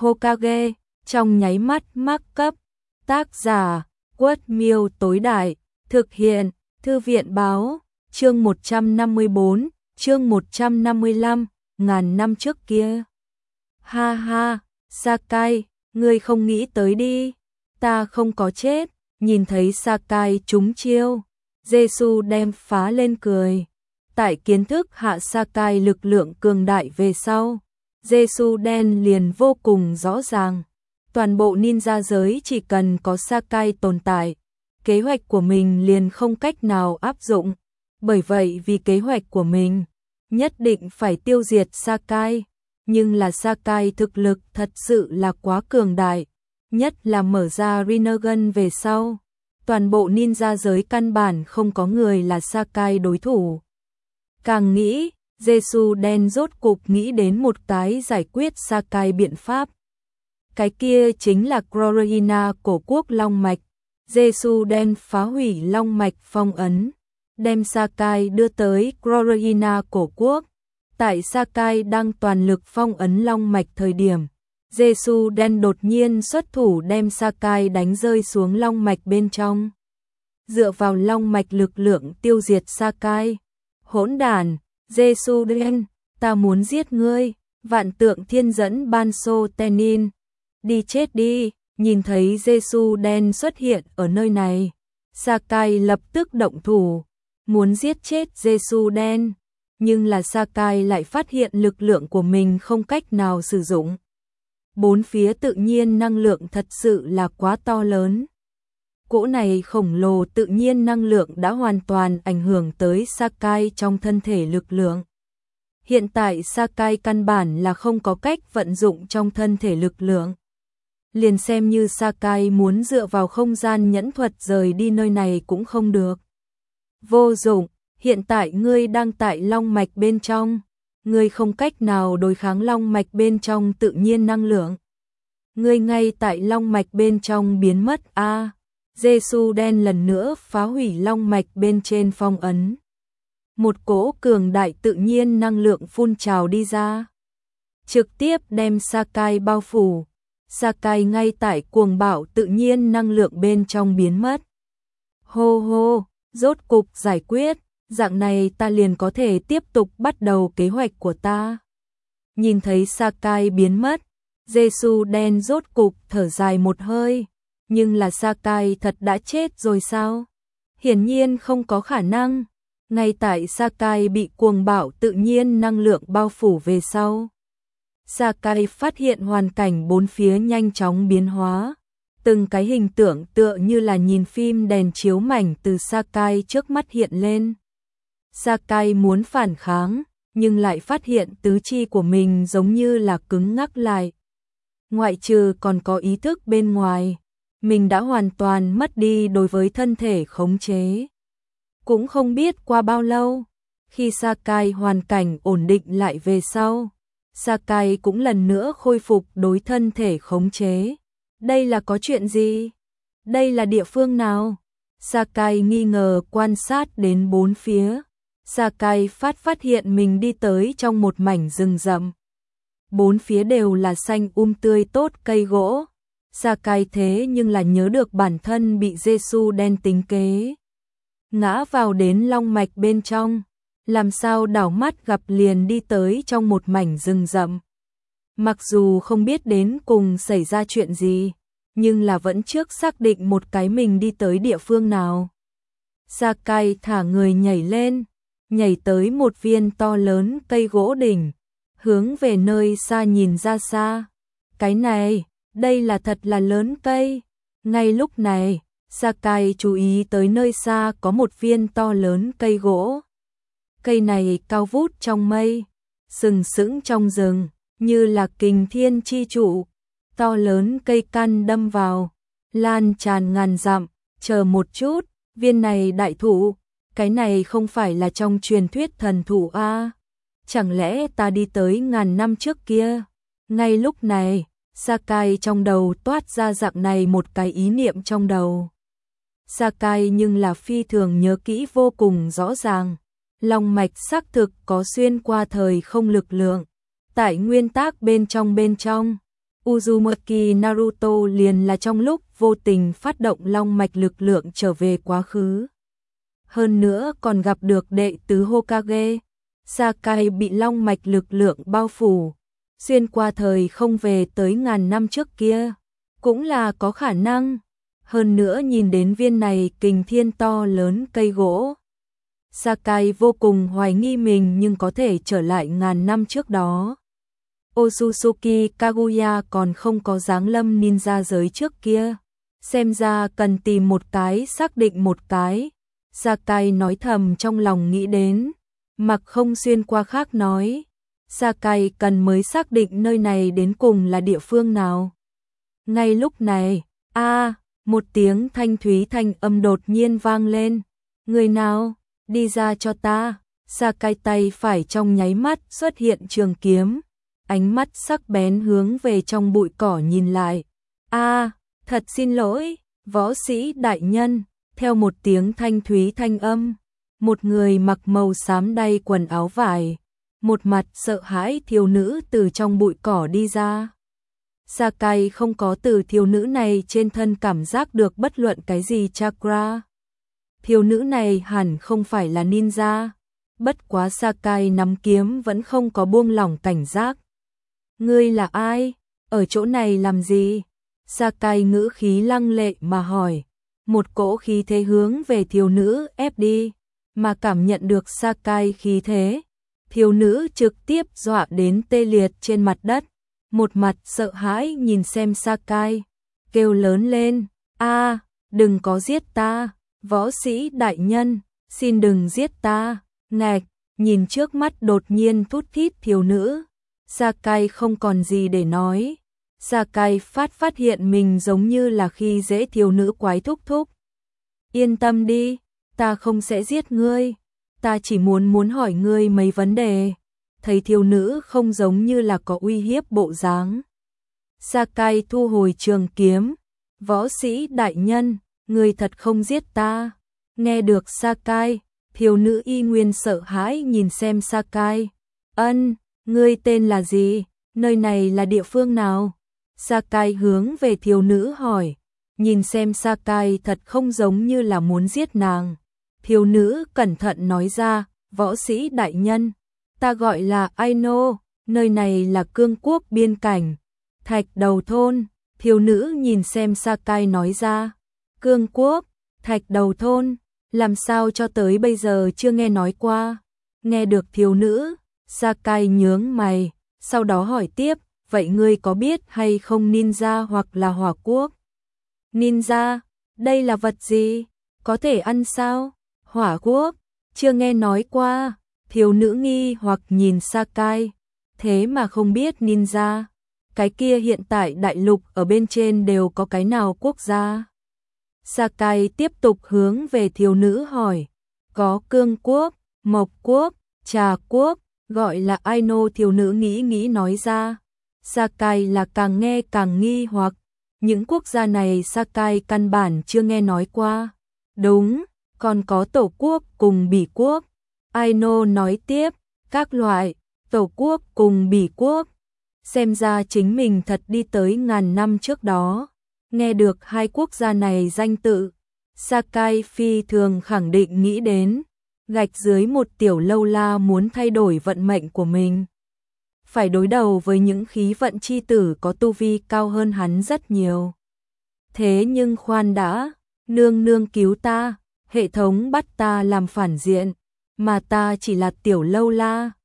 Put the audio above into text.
Hokage, trong nháy mắt mắc cấp. Tác giả, Quất Miêu tối đại, thực hiện, Thư viện báo, chương 154, chương 155, ngàn năm trước kia. Ha ha, Sakai, ngươi không nghĩ tới đi, ta không có chết, nhìn thấy Sakai trúng chiêu, Jesu đem phá lên cười. Tại kiến thức hạ Sakai lực lượng cường đại về sau, Jesu đen liền vô cùng rõ ràng. Toàn bộ ninja giới chỉ cần có Sakai tồn tại, kế hoạch của mình liền không cách nào áp dụng. Bởi vậy vì kế hoạch của mình, nhất định phải tiêu diệt Sakai. Nhưng là Sakai thực lực thật sự là quá cường đại, nhất là mở ra Rinnegan về sau. Toàn bộ ninja giới căn bản không có người là Sakai đối thủ. Càng nghĩ, Jesu đen rốt cục nghĩ đến một cái giải quyết Sakai biện pháp. Cái kia chính là Crorina cổ quốc Long Mạch. Jesu đen phá hủy Long Mạch phong ấn, đem Sakai đưa tới Crorina cổ quốc. Tại Sakai đang toàn lực phong ấn Long Mạch thời điểm, Jesu đen đột nhiên xuất thủ đem Sakai đánh rơi xuống Long Mạch bên trong. Dựa vào Long Mạch lực lượng tiêu diệt Sakai. Hỗn đản, Jesu đen, ta muốn giết ngươi, vạn tượng thiên dẫn Banso Tenin. Đi chết đi, nhìn thấy Jesu đen xuất hiện ở nơi này. Sakai lập tức động thủ, muốn giết chết Jesu đen. Nhưng là Sakai lại phát hiện lực lượng của mình không cách nào sử dụng. Bốn phía tự nhiên năng lượng thật sự là quá to lớn. Cỗ này khổng lồ tự nhiên năng lượng đã hoàn toàn ảnh hưởng tới Sakai trong thân thể lực lượng. Hiện tại Sakai căn bản là không có cách vận dụng trong thân thể lực lượng. Liền xem như Sakai muốn dựa vào không gian nhẫn thuật rời đi nơi này cũng không được. Vô dụng, hiện tại ngươi đang tại Long Mạch bên trong. Ngươi không cách nào đối kháng Long Mạch bên trong tự nhiên năng lượng. Ngươi ngay tại Long Mạch bên trong biến mất a. Jesu đen lần nữa phá hủy Long Mạch bên trên phong ấn. Một cỗ cường đại tự nhiên năng lượng phun trào đi ra, trực tiếp đem Sakai bao phủ. Sakai ngay tại cuồng bạo tự nhiên năng lượng bên trong biến mất. Hô hô, rốt cục giải quyết, dạng này ta liền có thể tiếp tục bắt đầu kế hoạch của ta. Nhìn thấy Sakai biến mất, Jesu đen rốt cục thở dài một hơi. Nhưng là Sakai thật đã chết rồi sao? Hiển nhiên không có khả năng. Ngay tại Sakai bị cuồng bạo tự nhiên năng lượng bao phủ về sau, Sakai phát hiện hoàn cảnh bốn phía nhanh chóng biến hóa. Từng cái hình tượng tựa như là nhìn phim đèn chiếu mảnh từ Sakai trước mắt hiện lên. Sakai muốn phản kháng, nhưng lại phát hiện tứ chi của mình giống như là cứng ngắc lại. Ngoại trừ còn có ý thức bên ngoài, mình đã hoàn toàn mất đi đối với thân thể khống chế. Cũng không biết qua bao lâu, khi Sakai hoàn cảnh ổn định lại về sau, Sakai cũng lần nữa khôi phục đối thân thể khống chế. Đây là có chuyện gì? Đây là địa phương nào? Sakai nghi ngờ quan sát đến bốn phía. Sakai phát hiện mình đi tới trong một mảnh rừng rậm. Bốn phía đều là xanh tươi tốt cây gỗ. Sakai thế nhưng là nhớ được bản thân bị Jesu đen tính kế. Ngã vào đến Long Mạch bên trong. Làm sao đảo mắt gặp liền đi tới trong một mảnh rừng rậm. Mặc dù không biết đến cùng xảy ra chuyện gì, nhưng là vẫn trước xác định một cái mình đi tới địa phương nào. Sakai thả người nhảy lên, nhảy tới một viên to lớn cây gỗ đỉnh, hướng về nơi xa nhìn ra xa. Cái này, đây là thật là lớn cây. Ngay lúc này, Sakai chú ý tới nơi xa có một viên to lớn cây gỗ. Cây này cao vút trong mây, sừng sững trong rừng, như là kình thiên chi trụ. To lớn cây căn đâm vào, lan tràn ngàn dặm. Chờ một chút, viên này đại thụ, cái này không phải là trong truyền thuyết thần thụ a? Chẳng lẽ ta đi tới ngàn năm trước kia? Ngay lúc này, Sakai trong đầu toát ra dạng này một cái ý niệm trong đầu. Sakai nhưng là phi thường nhớ kỹ vô cùng rõ ràng. Long mạch xác thực có xuyên qua thời không lực lượng. Tại nguyên tắc bên trong, Uzumaki Naruto liền là trong lúc vô tình phát động long mạch lực lượng trở về quá khứ. Hơn nữa còn gặp được đệ tứ Hokage. Sakai bị long mạch lực lượng bao phủ, xuyên qua thời không về tới ngàn năm trước kia, cũng là có khả năng. Hơn nữa nhìn đến viên này kình thiên to lớn cây gỗ, Sakai vô cùng hoài nghi mình nhưng có thể trở lại ngàn năm trước đó. Otsutsuki Kaguya còn không có dáng lâm ninja giới trước kia, xem ra cần tìm một cái xác định một cái. Sakai nói thầm trong lòng nghĩ đến, mặc không xuyên qua khác nói. Sakai cần mới xác định nơi này đến cùng là địa phương nào. Ngay lúc này, một tiếng thanh thúy thanh âm đột nhiên vang lên. Người nào, đi ra cho ta. Sakai tay phải trong nháy mắt xuất hiện trường kiếm, ánh mắt sắc bén hướng về trong bụi cỏ nhìn lại. Thật xin lỗi, võ sĩ đại nhân. Theo một tiếng thanh thúy thanh âm, một người mặc màu xám đay quần áo vải, một mặt sợ hãi thiếu nữ từ trong bụi cỏ đi ra. Sakai không có từ thiếu nữ này trên thân cảm giác được bất luận cái gì chakra. Thiếu nữ này hẳn không phải là ninja, bất quá Sakai nắm kiếm vẫn không có buông lỏng cảnh giác. Ngươi là ai? Ở chỗ này làm gì? Sakai ngữ khí lăng lệ mà hỏi. Một cỗ khí thế hướng về thiếu nữ ép đi, mà cảm nhận được Sakai khí thế, thiếu nữ trực tiếp dọa đến tê liệt trên mặt đất, một mặt sợ hãi nhìn xem Sakai, kêu lớn lên, đừng có giết ta, võ sĩ đại nhân, xin đừng giết ta. Ngạch, nhìn trước mắt đột nhiên thút thít thiếu nữ, Sakai không còn gì để nói. Sakai phát hiện mình giống như là khi dễ thiếu nữ quái thúc thúc. Yên tâm đi, ta không sẽ giết ngươi, ta chỉ muốn hỏi ngươi mấy vấn đề. Thấy thiếu nữ không giống như là có uy hiếp bộ dáng, Sakai thu hồi trường kiếm. Võ sĩ đại nhân, ngươi thật không giết ta. Nghe được Sakai, thiếu nữ y nguyên sợ hãi nhìn xem Sakai. Ngươi tên là gì? Nơi này là địa phương nào? Sakai hướng về thiếu nữ hỏi, nhìn xem Sakai thật không giống như là muốn giết nàng. Thiếu nữ cẩn thận nói ra, võ sĩ đại nhân, ta gọi là Aino, nơi này là cương quốc biên cảnh, Thạch Đầu thôn. Thiếu nữ nhìn xem Sakai nói ra, cương quốc, Thạch Đầu thôn, làm sao cho tới bây giờ chưa nghe nói qua. Nghe được thiếu nữ, Sakai nhướng mày, sau đó hỏi tiếp, vậy ngươi có biết hay không ninja hoặc là hỏa quốc? Ninja, đây là vật gì? Có thể ăn sao? Hỏa quốc, chưa nghe nói qua. Thiếu nữ nghi hoặc nhìn Sakai, thế mà không biết ninja. Cái kia hiện tại đại lục ở bên trên đều có cái nào quốc gia? Sakai tiếp tục hướng về thiếu nữ hỏi, có cương quốc, mộc quốc, trà quốc, gọi là Aino. Thiếu nữ nghĩ nói ra. Sakai là càng nghe càng nghi hoặc, những quốc gia này Sakai căn bản chưa nghe nói qua. Đúng, còn có tổ quốc cùng bỉ quốc. Aino nói tiếp, các loại, tổ quốc cùng bỉ quốc. Xem ra chính mình thật đi tới ngàn năm trước đó. Nghe được hai quốc gia này danh tự, Sakai phi thường khẳng định nghĩ đến, gạch dưới một tiểu lâu la muốn thay đổi vận mệnh của mình. Phải đối đầu với những khí vận chi tử có tu vi cao hơn hắn rất nhiều. Thế nhưng khoan đã, nương nương cứu ta, hệ thống bắt ta làm phản diện, mà ta chỉ là tiểu lâu la,